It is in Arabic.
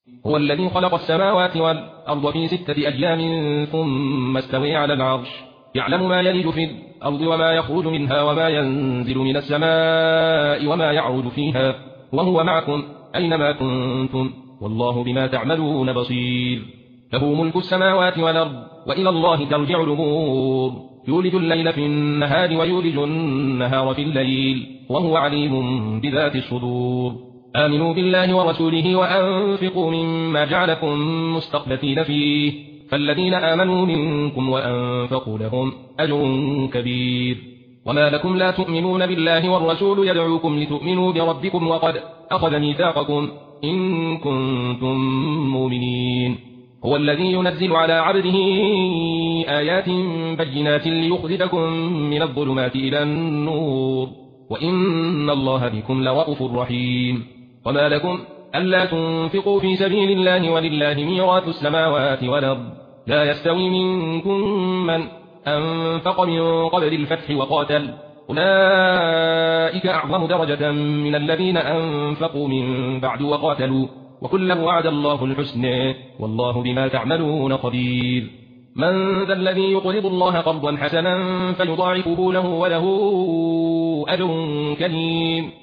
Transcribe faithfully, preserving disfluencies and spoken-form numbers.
هو الذي خلق السماوات والأرض في ستة أيام ثم استوى على العرش يعلم ما يلج في الأرض وما يخرج منها وما ينزل من السماء وما يعرج فيها وهو معكم أينما كنتم والله بما تعملون بصير. له ملك السماوات والأرض وإلى الله ترجع الأمور. يولج الليل في النهار ويولج النهار في الليل وهو عليم بذات الصدور. آمنوا بالله ورسوله وأنفقوا مما جعلكم مستخلفين فيه فالذين آمنوا منكم وأنفقوا لهم أجر كبير. وما لكم لا تؤمنون بالله والرسول يدعوكم لتؤمنوا بربكم وقد أخذ ميثاقكم إن كنتم مؤمنين. هو الذي ينزل على عبده آيات بينات ليخرجكم من الظلمات إلى النور وإن الله بكم لرءوف رحيم. وما لكم ألا تنفقوا في سبيل الله ولله ميراث السماوات والأرض لا يستوي منكم من أنفق من قبل الفتح وقاتل أولئك أعظم درجة من الذين أنفقوا من بعد وقاتلوا وكلا وعد الله الحسنى والله بما تعملون خبير. من ذا الذي يقرض الله قرضا حسنا فيضاعفه له وله أجر كريم.